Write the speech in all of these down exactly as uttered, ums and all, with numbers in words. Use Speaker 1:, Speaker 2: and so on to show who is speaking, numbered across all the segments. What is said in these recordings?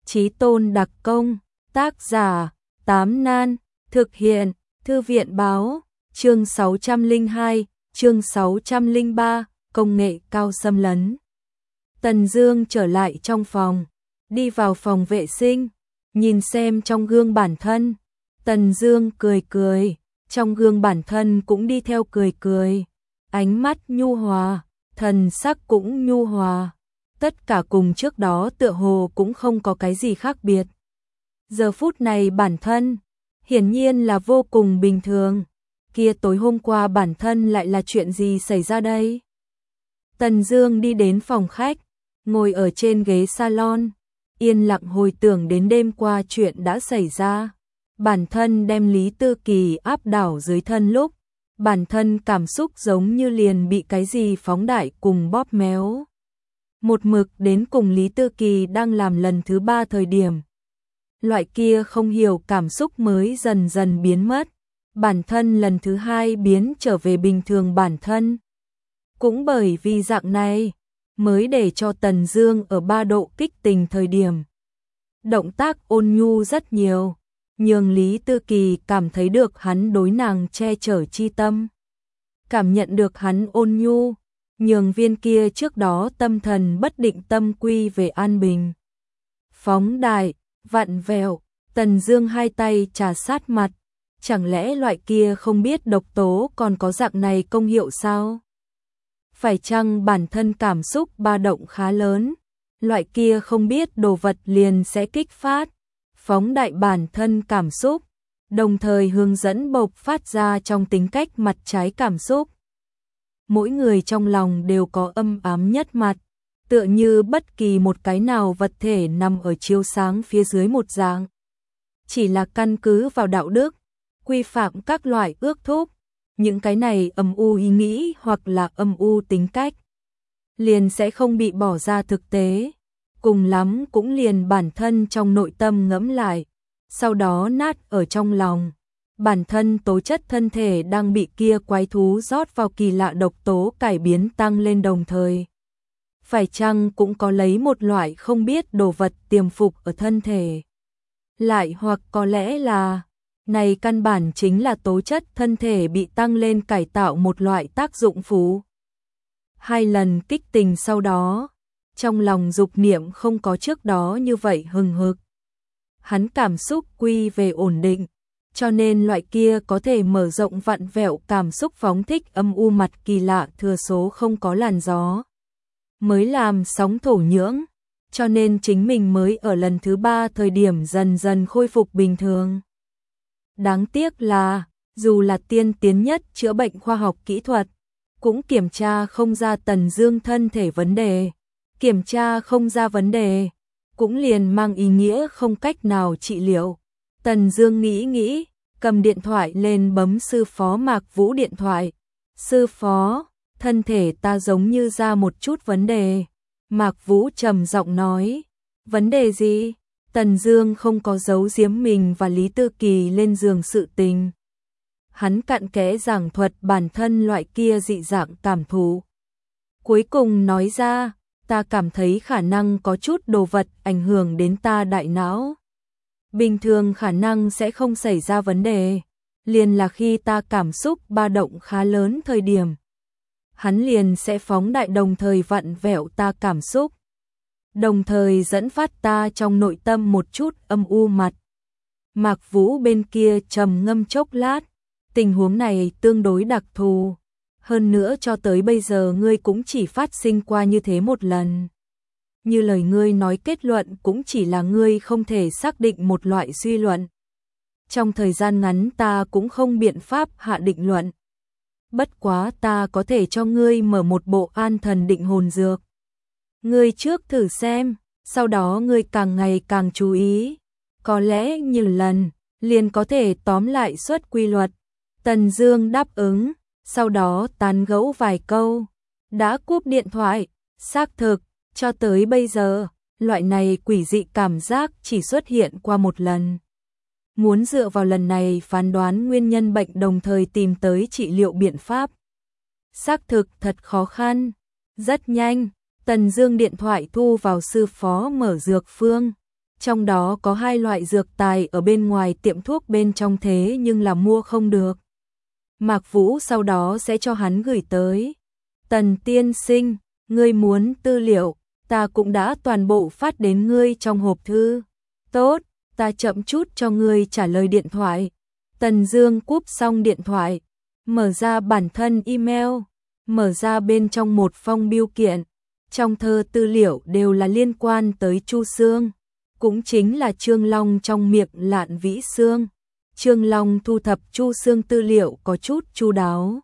Speaker 1: Chí Tôn đặc công, tác giả, Tám Nan, thực hiện, Thư viện báo, chương sáu trăm lẻ hai, chương sáu trăm lẻ ba, công nghệ cao xâm lấn. Tần Dương trở lại trong phòng, đi vào phòng vệ sinh, nhìn xem trong gương bản thân. Tần Dương cười cười, trong gương bản thân cũng đi theo cười cười, ánh mắt nhu hòa, thần sắc cũng nhu hòa, tất cả cùng trước đó tựa hồ cũng không có cái gì khác biệt. Giờ phút này bản thân, hiển nhiên là vô cùng bình thường, kia tối hôm qua bản thân lại là chuyện gì xảy ra đây? Tần Dương đi đến phòng khách, ngồi ở trên ghế salon, yên lặng hồi tưởng đến đêm qua chuyện đã xảy ra. Bản thân đem Lý Tư Kỳ áp đảo dưới thân lúc, bản thân cảm xúc giống như liền bị cái gì phóng đại cùng bóp méo. Một mực đến cùng Lý Tư Kỳ đang làm lần thứ ba thời điểm. Loại kia không hiểu cảm xúc mới dần dần biến mất, bản thân lần thứ hai biến trở về bình thường bản thân. Cũng bởi vì dạng này, mới để cho Tần Dương ở ba độ kích tình thời điểm. Động tác ôn nhu rất nhiều, nhường Lý Tư Kỳ cảm thấy được hắn đối nàng che chở chi tâm. Cảm nhận được hắn ôn nhu, nhường viên kia trước đó tâm thần bất định tâm quy về an bình. Phóng đại, vặn vẹo, Tần Dương hai tay trà sát mặt, chẳng lẽ loại kia không biết độc tố còn có dạng này công hiệu sao? Phải chăng bản thân cảm xúc ba động khá lớn, loại kia không biết đồ vật liền sẽ kích phát, phóng đại bản thân cảm xúc, đồng thời hướng dẫn bộc phát ra trong tính cách mặt trái cảm xúc. Mỗi người trong lòng đều có âm ám nhất mặt, tựa như bất kỳ một cái nào vật thể nằm ở chiếu sáng phía dưới một dạng. Chỉ là căn cứ vào đạo đức, quy phạm các loại ước thúc, những cái này âm u ý nghĩ hoặc là âm u tính cách, liền sẽ không bị bỏ ra thực tế, cùng lắm cũng liền bản thân trong nội tâm ngẫm lại, sau đó nát ở trong lòng. Bản thân tố chất thân thể đang bị kia quái thú rót vào kỳ lạ độc tố cải biến tăng lên đồng thời. Phải chăng cũng có lấy một loại không biết đồ vật tiềm phục ở thân thể. Lại hoặc có lẽ là, này căn bản chính là tố chất thân thể bị tăng lên cải tạo một loại tác dụng phụ. Hai lần kích tình sau đó, trong lòng dục niệm không có trước đó như vậy hừng hực. Hắn cảm xúc quy về ổn định, cho nên loại kia có thể mở rộng vặn vẹo cảm xúc phóng thích âm u mặt kỳ lạ thừa số không có làn gió. Mới làm sóng thổ nhưỡng, cho nên chính mình mới ở lần thứ ba thời điểm dần dần khôi phục bình thường. Đáng tiếc là, dù là tiên tiến nhất chữa bệnh khoa học kỹ thuật, cũng kiểm tra không ra Tần Dương thân thể vấn đề. Kiểm tra không ra vấn đề, cũng liền mang ý nghĩa không cách nào trị liệu. Tần Dương nghĩ nghĩ, cầm điện thoại lên bấm sư phó Mạc Vũ điện thoại. Sư phó, thân thể ta giống như ra một chút vấn đề. Mạc Vũ trầm giọng nói, vấn đề gì? Tần Dương không có giấu giếm mình và Lý Tư Kỳ lên giường sự tình. Hắn cặn kẽ giảng thuật bản thân loại kia dị dạng cảm thụ. Cuối cùng nói ra, ta cảm thấy khả năng có chút đồ vật ảnh hưởng đến ta đại não. Bình thường khả năng sẽ không xảy ra vấn đề, liền là khi ta cảm xúc ba động khá lớn thời điểm. Hắn liền sẽ phóng đại đồng thời vặn vẹo ta cảm xúc, đồng thời dẫn phát ta trong nội tâm một chút âm u mặt. Mạc Vũ bên kia trầm ngâm chốc lát, tình huống này tương đối đặc thù. Hơn nữa cho tới bây giờ ngươi cũng chỉ phát sinh qua như thế một lần. Như lời ngươi nói kết luận cũng chỉ là ngươi không thể xác định một loại suy luận. Trong thời gian ngắn ta cũng không biện pháp hạ định luận. Bất quá ta có thể cho ngươi mở một bộ an thần định hồn dược. Ngươi trước thử xem, sau đó ngươi càng ngày càng chú ý. Có lẽ nhiều lần, liền có thể tóm lại suất quy luật. Tần Dương đáp ứng. Sau đó tán gẫu vài câu, đã cúp điện thoại. Xác thực, cho tới bây giờ, loại này quỷ dị cảm giác chỉ xuất hiện qua một lần. Muốn dựa vào lần này phán đoán nguyên nhân bệnh đồng thời tìm tới trị liệu biện pháp, xác thực thật khó khăn. Rất nhanh, Tần Dương điện thoại thu vào sư phó mở dược phương. Trong đó có hai loại dược tài ở bên ngoài tiệm thuốc bên trong thế nhưng là mua không được. Mạc Vũ sau đó sẽ cho hắn gửi tới. Tần tiên sinh, ngươi muốn tư liệu, ta cũng đã toàn bộ phát đến ngươi trong hộp thư. Tốt, ta chậm chút cho ngươi trả lời điện thoại. Tần Dương cúp xong điện thoại, mở ra bản thân email, mở ra bên trong một phong bưu kiện. Trong thơ tư liệu đều là liên quan tới Chu Xương, cũng chính là Trương Long trong miệng Lạn Vĩ Xương. Trương Long thu thập Chu Xương tư liệu có chút chu đáo.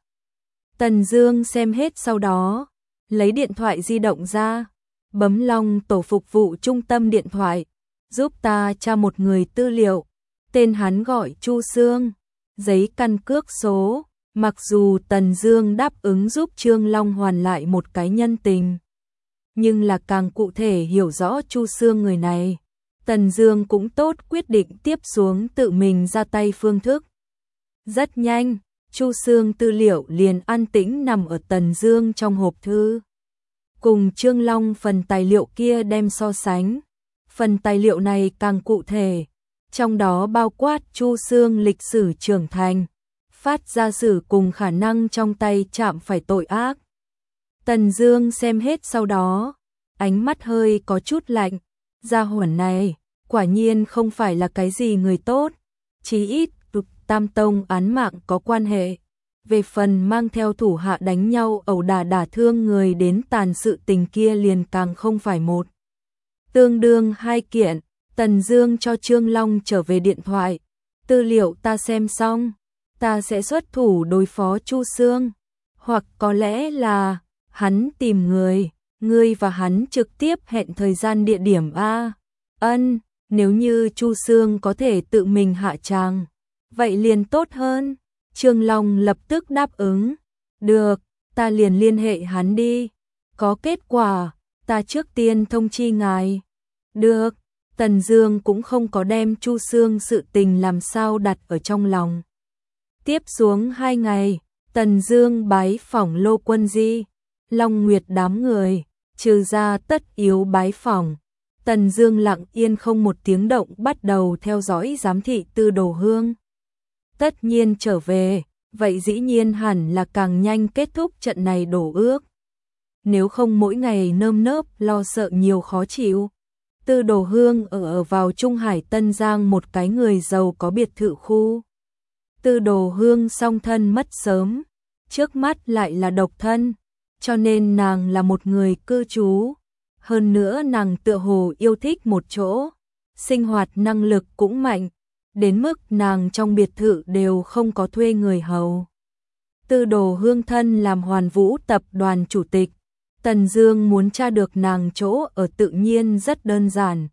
Speaker 1: Tần Dương xem hết sau đó, lấy điện thoại di động ra, bấm Long tổ phục vụ trung tâm điện thoại, giúp ta tra một người tư liệu, tên hắn gọi Chu Xương, giấy căn cước số. Mặc dù Tần Dương đáp ứng giúp Trương Long hoàn lại một cái nhân tình, nhưng là càng cụ thể hiểu rõ Chu Xương người này, Tần Dương cũng tốt quyết định tiếp xuống tự mình ra tay phương thức. Rất nhanh, Chu Xương tư liệu liền an tĩnh nằm ở Tần Dương trong hộp thư. Cùng Trương Long phần tài liệu kia đem so sánh, phần tài liệu này càng cụ thể, trong đó bao quát Chu Xương lịch sử trưởng thành, phát ra sử cùng khả năng trong tay chạm phải tội ác. Tần Dương xem hết sau đó, ánh mắt hơi có chút lạnh, gia hỏa này quả nhiên không phải là cái gì người tốt, chí ít Tam Tông án mạng có quan hệ. Về phần mang theo thủ hạ đánh nhau ẩu đả đả thương người đến tàn sự tình kia liền càng không phải một. Tương đương hai kiện, Tần Dương cho Trương Long trở về điện thoại. Tư liệu ta xem xong, ta sẽ xuất thủ đối phó Chu Xương. Hoặc có lẽ là hắn tìm người, ngươi và hắn trực tiếp hẹn thời gian địa điểm a. Ân, nếu như Chu Xương có thể tự mình hạ tràng, vậy liền tốt hơn. Trương Long lập tức đáp ứng. Được, ta liền liên hệ hắn đi. Có kết quả, ta trước tiên thông chi ngài. Được, Tần Dương cũng không có đem Chu Xương sự tình làm sao đặt ở trong lòng. Tiếp xuống hai ngày, Tần Dương bái phỏng Lô Quân Di, Long Nguyệt đám người, trừ ra tất yếu bái phỏng. Tần Dương lặng yên không một tiếng động bắt đầu theo dõi giám thị Tư Đồ Hương. Tất nhiên trở về, vậy dĩ nhiên hẳn là càng nhanh kết thúc trận này đổ ước. Nếu không mỗi ngày nơm nớp lo sợ nhiều khó chịu. Tư Đồ Hương ở, ở vào Trung Hải Tân Giang một cái người giàu có biệt thự khu. Tư Đồ Hương song thân mất sớm, trước mắt lại là độc thân, cho nên nàng là một người cư trú. Hơn nữa nàng tựa hồ yêu thích một chỗ, sinh hoạt năng lực cũng mạnh, đến mức nàng trong biệt thự đều không có thuê người hầu. Tư Đồ Hương thân làm Hoàn Vũ tập đoàn chủ tịch, Tần Dương muốn tra được nàng chỗ ở tự nhiên rất đơn giản.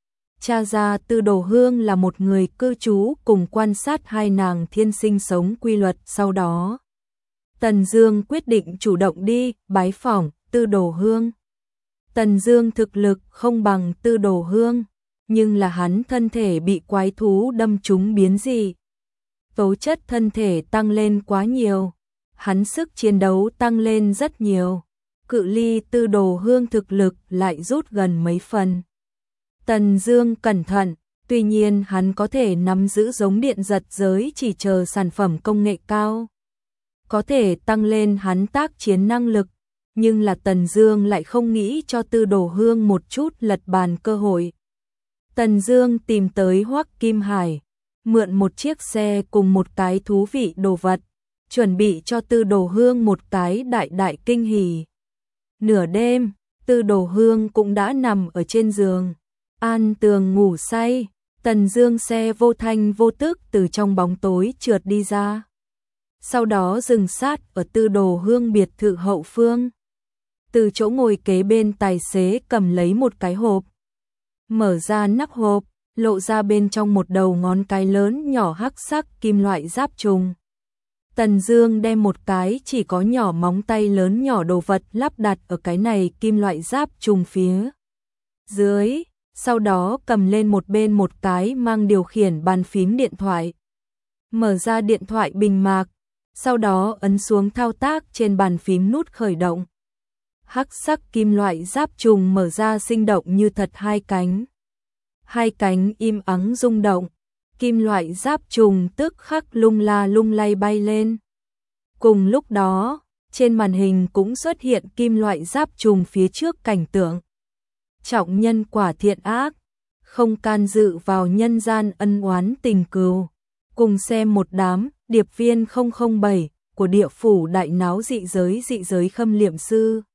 Speaker 1: Tra ra Tư Đồ Hương là một người cư trú cùng quan sát hai nàng thiên sinh sống quy luật sau đó. Tần Dương quyết định chủ động đi bái phỏng Tư Đồ Hương. Tần Dương thực lực không bằng Tư Đồ Hương, nhưng là hắn thân thể bị quái thú đâm trúng biến dị. Tố chất thân thể tăng lên quá nhiều, hắn sức chiến đấu tăng lên rất nhiều. Cự ly Tư Đồ Hương thực lực lại rút gần mấy phần. Tần Dương cẩn thận, tuy nhiên hắn có thể nắm giữ giống điện giật giới chỉ chờ sản phẩm công nghệ cao, có thể tăng lên hắn tác chiến năng lực, nhưng là Tần Dương lại không nghĩ cho Tư Đồ Hương một chút lật bàn cơ hội. Tần Dương tìm tới Hoắc Kim Hải, mượn một chiếc xe cùng một cái thú vị đồ vật, chuẩn bị cho Tư Đồ Hương một cái đại đại kinh hỉ. Nửa đêm, Tư Đồ Hương cũng đã nằm ở trên giường, an tường ngủ say. Tần Dương xe vô thanh vô tức từ trong bóng tối trượt đi ra, sau đó dừng sát ở Tư Đồ Hương biệt thự hậu phương. Từ chỗ ngồi kế bên tài xế cầm lấy một cái hộp, mở ra nắp hộp, lộ ra bên trong một đầu ngón cái lớn nhỏ hắc sắc kim loại giáp trùng. Tần Dương đem một cái chỉ có nhỏ móng tay lớn nhỏ đồ vật lắp đặt ở cái này kim loại giáp trùng phía dưới, sau đó cầm lên một bên một cái mang điều khiển bàn phím điện thoại. Mở ra điện thoại bình mạc, sau đó ấn xuống thao tác trên bàn phím nút khởi động. Hắc sắc kim loại giáp trùng mở ra sinh động như thật hai cánh. hai cánh im ắng rung động, kim loại giáp trùng tức khắc lung la lung lay bay lên. Cùng lúc đó, trên màn hình cũng xuất hiện kim loại giáp trùng phía trước cảnh tượng. Trọng nhân quả thiện ác, không can dự vào nhân gian ân oán tình cừu. Cùng xem một đám điệp viên không không bảy của địa phủ đại náo dị giới dị giới khâm liệm sư.